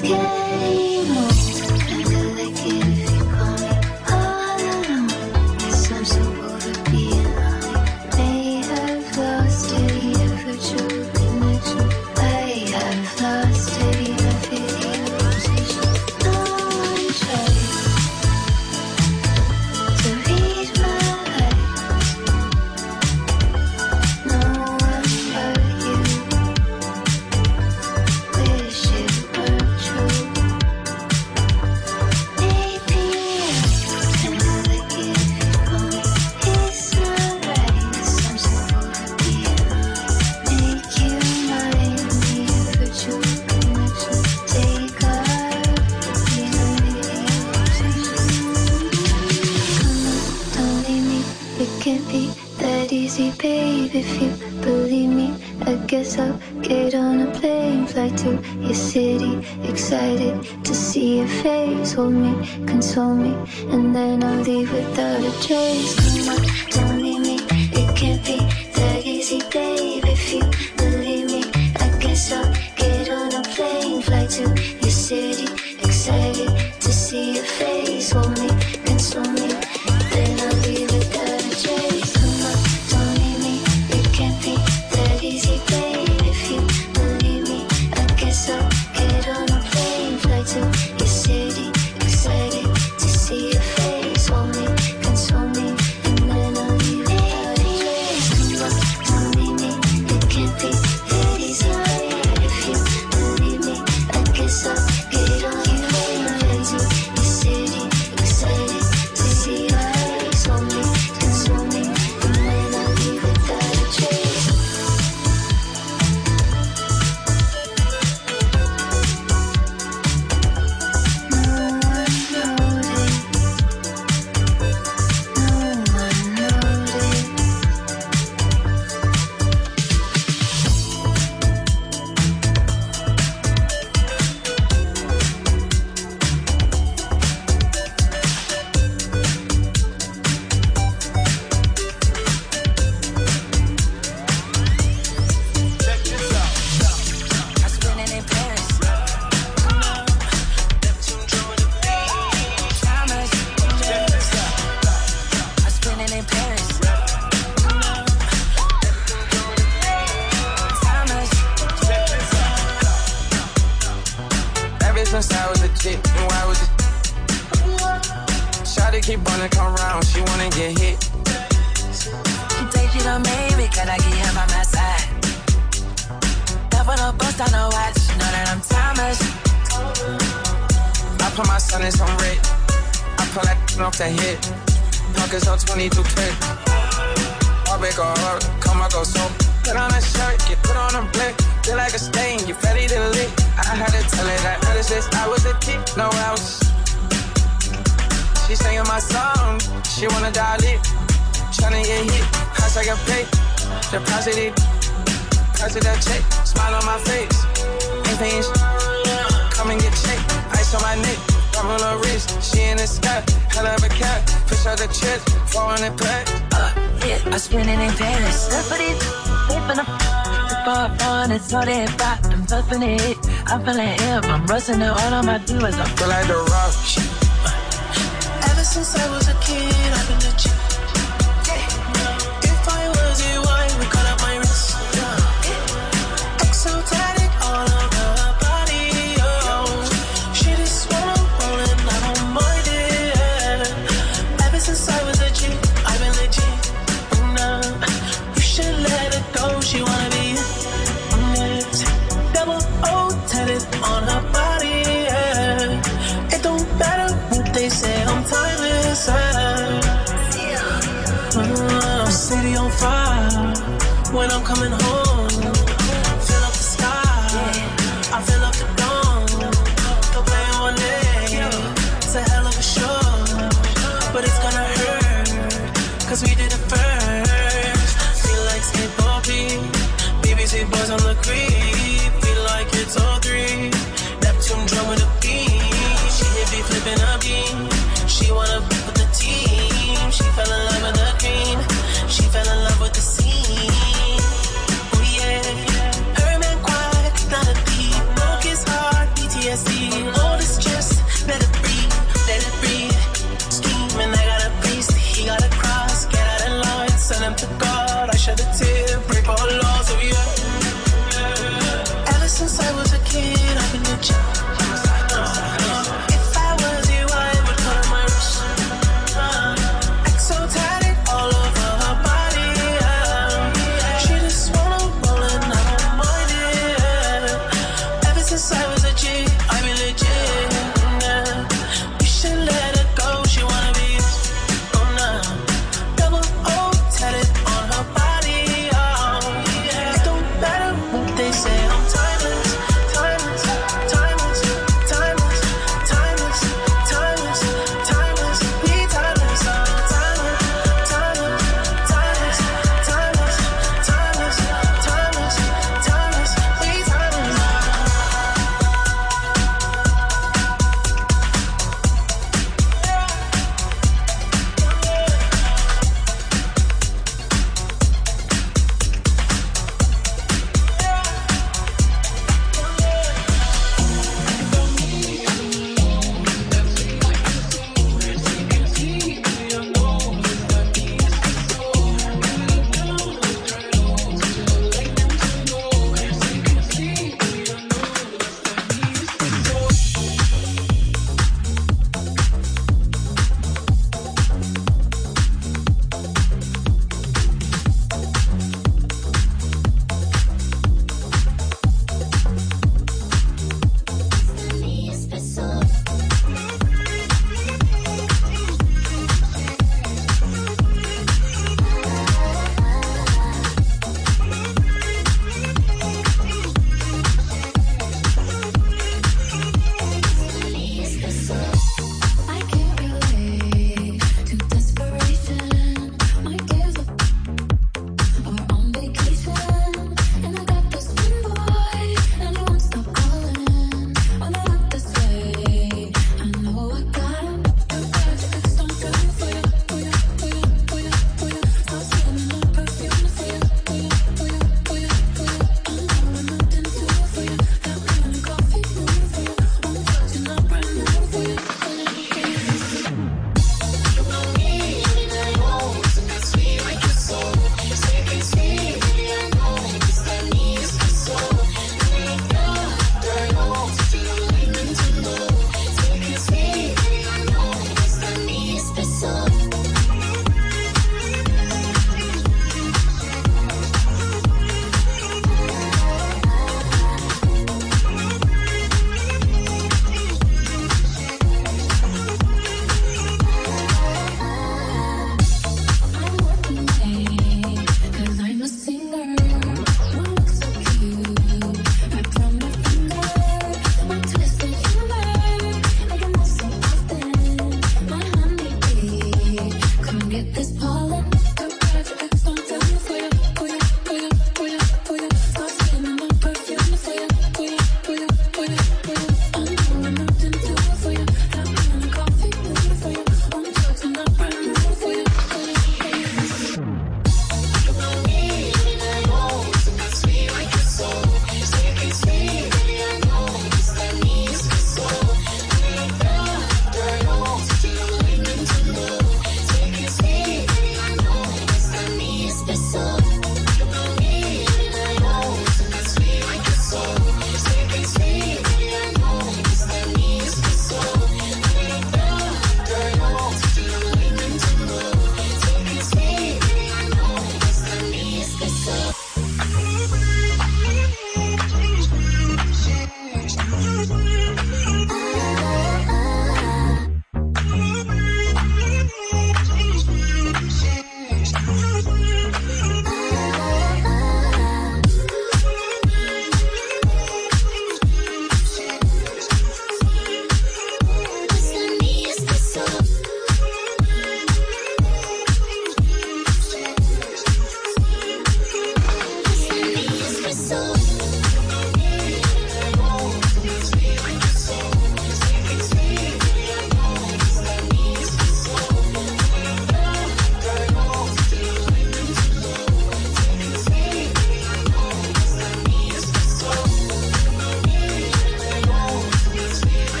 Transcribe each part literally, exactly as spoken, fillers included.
Hold me, console me, and then I'll leave without a trace. Come on, don't leave me. It can't be that easy, babe. If you believe me, I guess I'll get on a plane, fly to your city. Excited to see your face. Hold me, console me, then I'll leave without a trace. Come on, don't leave me. It can't be that easy, babe. If you believe me, I guess I'll get on a plane, fly to your city. Excited to see your face, hold me, console me, and then I'll leave without a trace. Come on, don't leave me, it can't be that easy, babe. If you believe me, I guess I'll get on your plane, fly to your city. Excited to see your face, hold me, console me, and then I'll leave without a trace. So they pop, I'm puffin' it. I'm feeling hip, I'm rustin' it. All I'ma do is I feel like the rock. Ever since I was a kid, I've been legit. If I was you, I would cut up my wrist. Exotic all over her body, oh. She just wanna roll and I don't mind it. Ever since I was a G, I've been legit. No, you should let her go, she wanna be on her body, yeah. It don't matter what they say, I'm timeless, yeah. uh, City on fire when I'm coming home. Fill up the sky, I fill up the dome. Don't play on it, it's a hell of a show. But it's gonna hurt, cause we did it first. Feel like skateboarding, B B C boys on the creep. Feel like it's all three. Neptune drum with a beat. She hit me flipping a beam. She wanna be with the team. She fell in love with the green. She fell in love with the scene.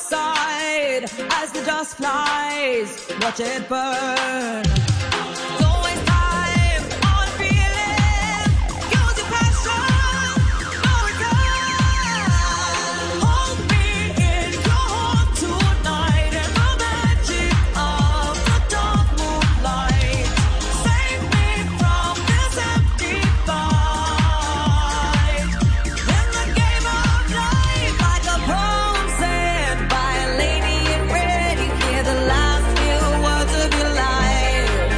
side as the dust flies. Watch it burn. Life.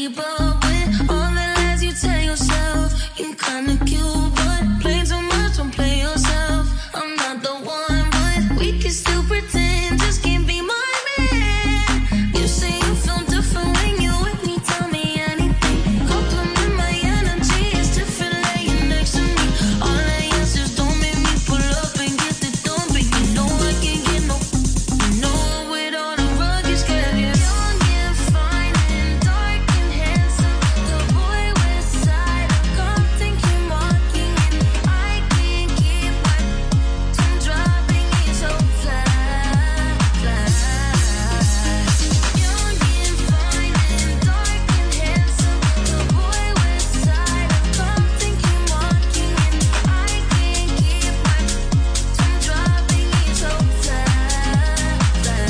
keep up with all the lies you tell yourself. You kinda cute, but play too much, don't play yourself. I'm not the one, but we can still pretend. Just can't be my man. You say you feel different when you with me, tell me anything. Compliment my energy, it's different laying next to me. All the answers don't make me pull up and get the done, but you know I can't get no. You know I'm with all the rugged scared. Young and fine and dark and handsome, the boy west side of Compton came walking in. I can't keep my tongue dropping, he's so fly, fly. Young and fine and dark and handsome, the boy west side of Compton came walking in. I can't keep my tongue dropping, he's so fly, fly.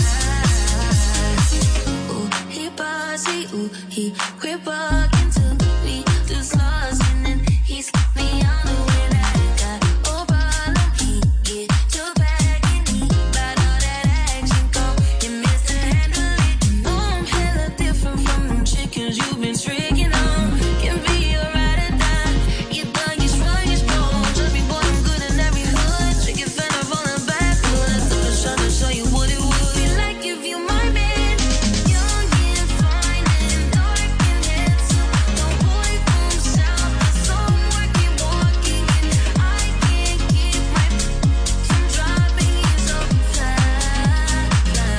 Ooh, he bossy, ooh, he quit walking to me, just lost, and then he skipped me on the way that I got. Oh, bottom, he get your back, and he bout all that action, go, you miss to handle it. You know I'm hella different from them chickens you've been tricking on. Can be a ride or die, you thug, you strong, you strong. Trust me, boy, I'm good in every hood. Trick it, fella, falling backwards. I took a shot to show you what it would be like if you my man. Young and fine and dark and handsome, the boy from south, the somewhere keep walking in. I can't keep my tongue dropping, he's so fly, fly.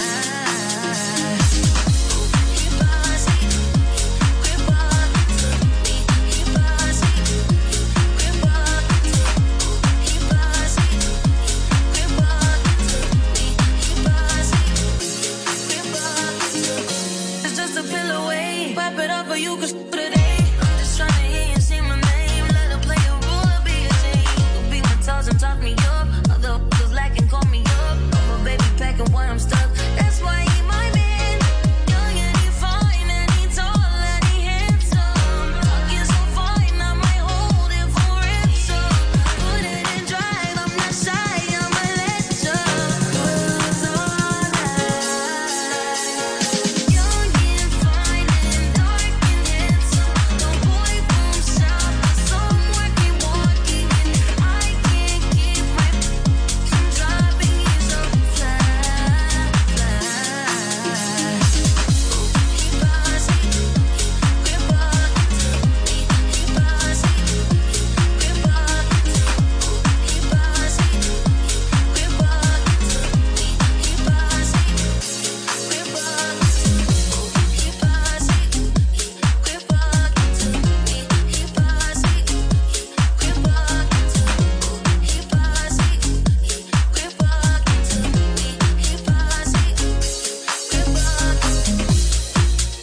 He bossy, quit walking to me. He bossy, quit walking to me. He bossy, quit walking to me. He bossy, quit walking to me. It's just a pill away. Pop it up for you, cause today I'm just trying to hear you say my name. Let her play a role, be a shame. Could be my toes and talk me up. Other was lacking, call me up. I'm a baby packing when I'm stuck. That's why he my man. Young and he fine and he tall and he handsome. Talking so fine, I might hold it for ransom. Put it in drive, I'm not shy, I'ma let you cruise all night. Young and fine and dark and handsome, the boy from south, the somewhere keep walking in. I can't keep my tongue dropping, he's so fly, fly. He bossy, quit walking to me. He bossy, quit walking to me. He bossy, quit walking to me. He bossy, quit walking to me. He bossy, quit walking to me. He bossy, quit walking to me. He bossy, quit walking to me. He bossy, quit walking.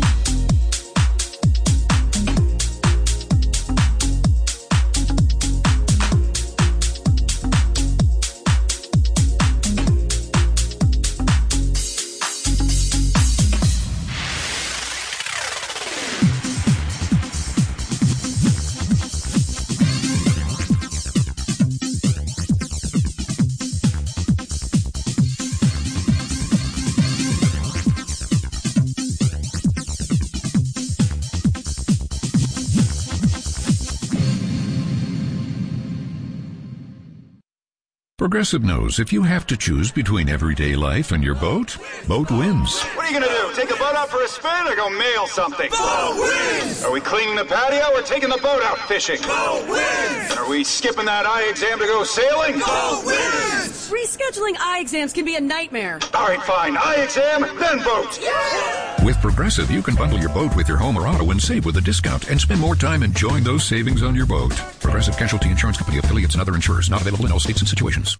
Progressive knows if you have to choose between everyday life and your boat, boat wins. What are you going to do? Take the boat out for a spin or go mail something? Boat wins! Are we cleaning the patio or taking the boat out fishing? Boat wins! Are we skipping that eye exam to go sailing? Boat wins! Rescheduling eye exams can be a nightmare. All right, fine. Eye exam, then boat. Yeah! With Progressive, you can bundle your boat with your home or auto and save with a discount and spend more time enjoying those savings on your boat. Progressive Casualty Insurance Company, affiliates, and other insurers. Not available in all states and situations.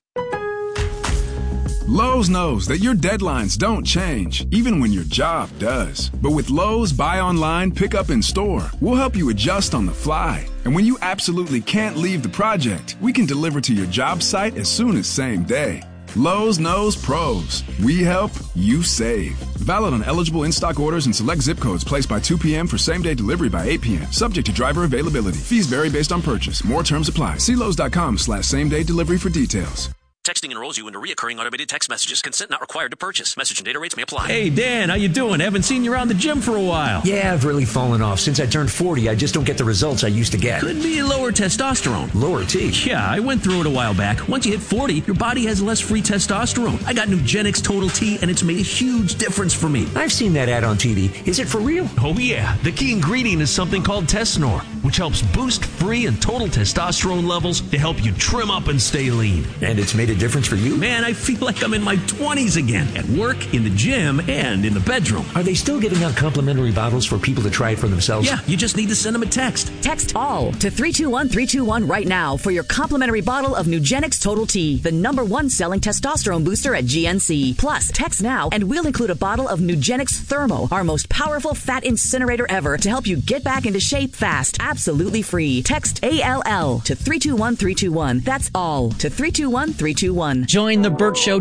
Lowe's knows that your deadlines don't change, even when your job does. But with Lowe's Buy Online, Pick Up in Store, we'll help you adjust on the fly. And when you absolutely can't leave the project, we can deliver to your job site as soon as same day. Lowe's knows pros. We help, you save. Valid on eligible in-stock orders and select zip codes placed by two p.m. for same-day delivery by eight p.m. Subject to driver availability. Fees vary based on purchase. More terms apply. See Lowe's.com slash same-day delivery for details. Texting enrolls you into reoccurring automated text messages. Consent not required to purchase. Message and data rates may apply. Hey, Dan, how you doing? Haven't seen you around the gym for a while. Yeah, I've really fallen off. Since I turned forty, I just don't get the results I used to get. Could be lower testosterone. Lower T? Yeah, I went through it a while back. Once you hit forty, your body has less free testosterone. I got Nugenix Total T, and it's made a huge difference for me. I've seen that ad on T V. Is it for real? Oh, yeah. The key ingredient is something called Tesnor, which helps boost free and total testosterone levels to help you trim up and stay lean. And it's made a difference for you? Man, I feel like I'm in my twenties again, at work, in the gym, and in the bedroom. Are they still giving out complimentary bottles for people to try it for themselves? Yeah, you just need to send them a text. Text ALL to three two one three two one right now for your complimentary bottle of Nugenix Total T, the number one selling testosterone booster at G N C. Plus, text now and we'll include a bottle of Nugenix Thermo, our most powerful fat incinerator ever, to help you get back into shape fast, absolutely free. Text A L L to three two one three two one. That's ALL to three two one three two one. Join the Burt Show